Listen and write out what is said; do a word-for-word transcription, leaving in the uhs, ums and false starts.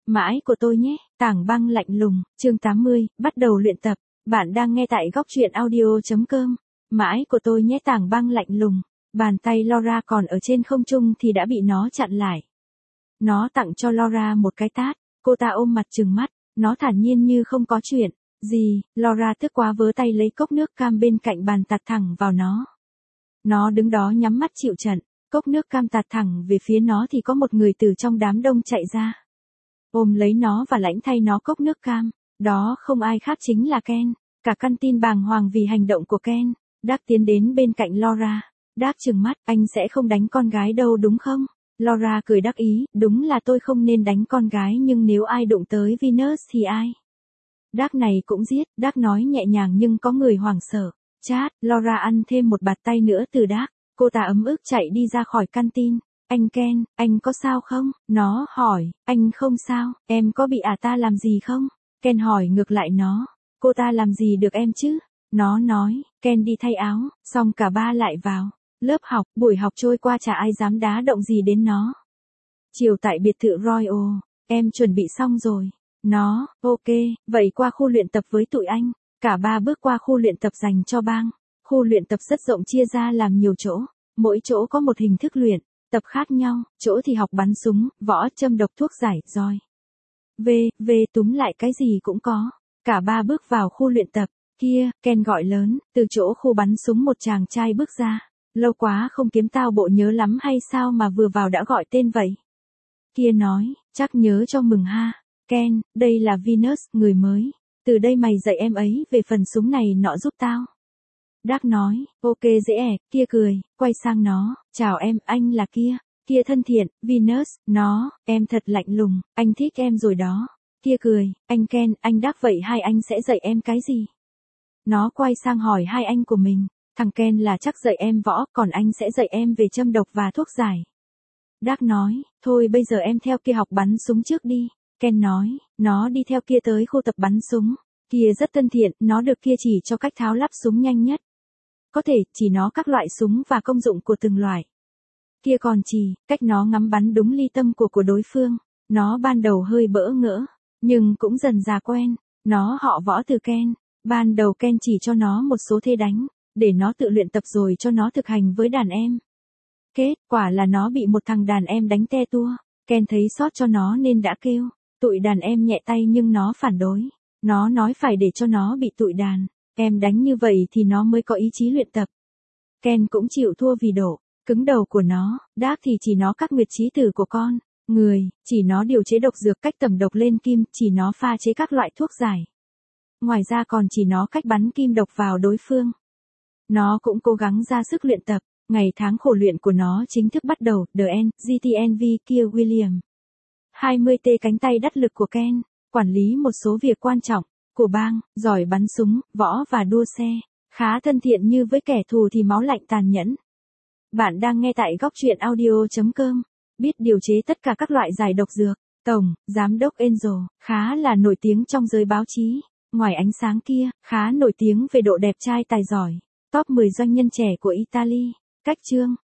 Mãi của tôi nhé, Tảng Băng lạnh lùng, chương tám mươi, bắt đầu luyện tập. Bạn đang nghe tại góc truyện audio.com. Mãi của tôi nhé, Tảng Băng lạnh lùng. Bàn tay Laura còn ở trên không trung thì đã bị nó chặn lại. Nó tặng cho Laura một cái tát, cô ta ôm mặt trừng mắt, nó thản nhiên như không có chuyện. Gì, Laura tức quá vớ tay lấy cốc nước cam bên cạnh bàn tạt thẳng vào nó. Nó đứng đó nhắm mắt chịu trận, cốc nước cam tạt thẳng về phía nó thì có một người từ trong đám đông chạy ra. Ôm lấy nó và lãnh thay nó cốc nước cam, đó không ai khác chính là Ken. Cả căn tin bàng hoàng vì hành động của Ken. Dark tiến đến bên cạnh Laura. Dark trừng mắt, anh sẽ không đánh con gái đâu đúng không? Laura cười đắc ý, đúng là tôi không nên đánh con gái nhưng nếu ai đụng tới Venus thì ai? Dark này cũng giết, Dark nói nhẹ nhàng nhưng có người hoảng sợ. Chát, Laura ăn thêm một bạt tay nữa từ Dark. Cô ta ấm ức chạy đi ra khỏi căn tin. Anh Ken, anh có sao không? Nó hỏi, anh không sao, em có bị à ta làm gì không? Ken hỏi ngược lại nó, cô ta làm gì được em chứ? Nó nói, Ken đi thay áo, xong cả ba lại vào. Lớp học, buổi học trôi qua chả ai dám đá động gì đến nó. Chiều tại biệt thự Royal, em chuẩn bị xong rồi. Nó, ok, vậy qua khu luyện tập với tụi anh. Cả ba bước qua khu luyện tập dành cho bang. Khu luyện tập rất rộng chia ra làm nhiều chỗ. Mỗi chỗ có một hình thức luyện tập khác nhau, chỗ thì học bắn súng, võ, châm độc, thuốc giải, roi. Về, về túm lại cái gì cũng có. Cả ba bước vào khu luyện tập. Kia, Ken gọi lớn, từ chỗ khu bắn súng một chàng trai bước ra. Lâu quá không kiếm tao bộ nhớ lắm hay sao mà vừa vào đã gọi tên vậy? Kia nói, chắc nhớ cho mừng ha. Ken, đây là Venus, người mới. Từ đây mày dạy em ấy về phần súng này nọ giúp tao. Dark nói, ok dễ ẻ, kia cười, quay sang nó, chào em, anh là kia, kia thân thiện, Venus, nó, em thật lạnh lùng, anh thích em rồi đó. Kia cười, anh Ken, anh Dark vậy hai anh sẽ dạy em cái gì? Nó quay sang hỏi hai anh của mình, thằng Ken là chắc dạy em võ, còn anh sẽ dạy em về châm độc và thuốc giải. Dark nói, thôi bây giờ em theo kia học bắn súng trước đi. Ken nói, nó đi theo kia tới khu tập bắn súng. Kia rất thân thiện, nó được kia chỉ cho cách tháo lắp súng nhanh nhất. Có thể chỉ nó các loại súng và công dụng của từng loại. Kia còn chỉ, cách nó ngắm bắn đúng ly tâm của của đối phương. Nó ban đầu hơi bỡ ngỡ, nhưng cũng dần dà quen. Nó họ võ từ Ken. Ban đầu Ken chỉ cho nó một số thế đánh, để nó tự luyện tập rồi cho nó thực hành với đàn em. Kết quả là nó bị một thằng đàn em đánh te tua. Ken thấy xót cho nó nên đã kêu. Tụi đàn em nhẹ tay nhưng nó phản đối. Nó nói phải để cho nó bị tụi đàn em đánh như vậy thì nó mới có ý chí luyện tập. Ken cũng chịu thua vì độ cứng đầu của nó. Dark thì chỉ nó các nguyệt chí tử của con người, chỉ nó điều chế độc dược, cách tẩm độc lên kim, chỉ nó pha chế các loại thuốc giải. Ngoài ra còn chỉ nó cách bắn kim độc vào đối phương. Nó cũng cố gắng ra sức luyện tập. Ngày tháng khổ luyện của nó chính thức bắt đầu. The End, giê tê en vê kia William. hai mươi tê cánh tay đắc lực của Ken. Quản lý một số việc quan trọng của bang, giỏi bắn súng, võ và đua xe. Khá thân thiện như với kẻ thù thì máu lạnh tàn nhẫn. Bạn đang nghe tại góc truyện audio.com. Biết điều chế tất cả các loại giải độc dược. Tổng, Giám đốc Angel, khá là nổi tiếng trong giới báo chí. Ngoài ánh sáng kia, khá nổi tiếng về độ đẹp trai tài giỏi. Top mười doanh nhân trẻ của Italy. Cách chương.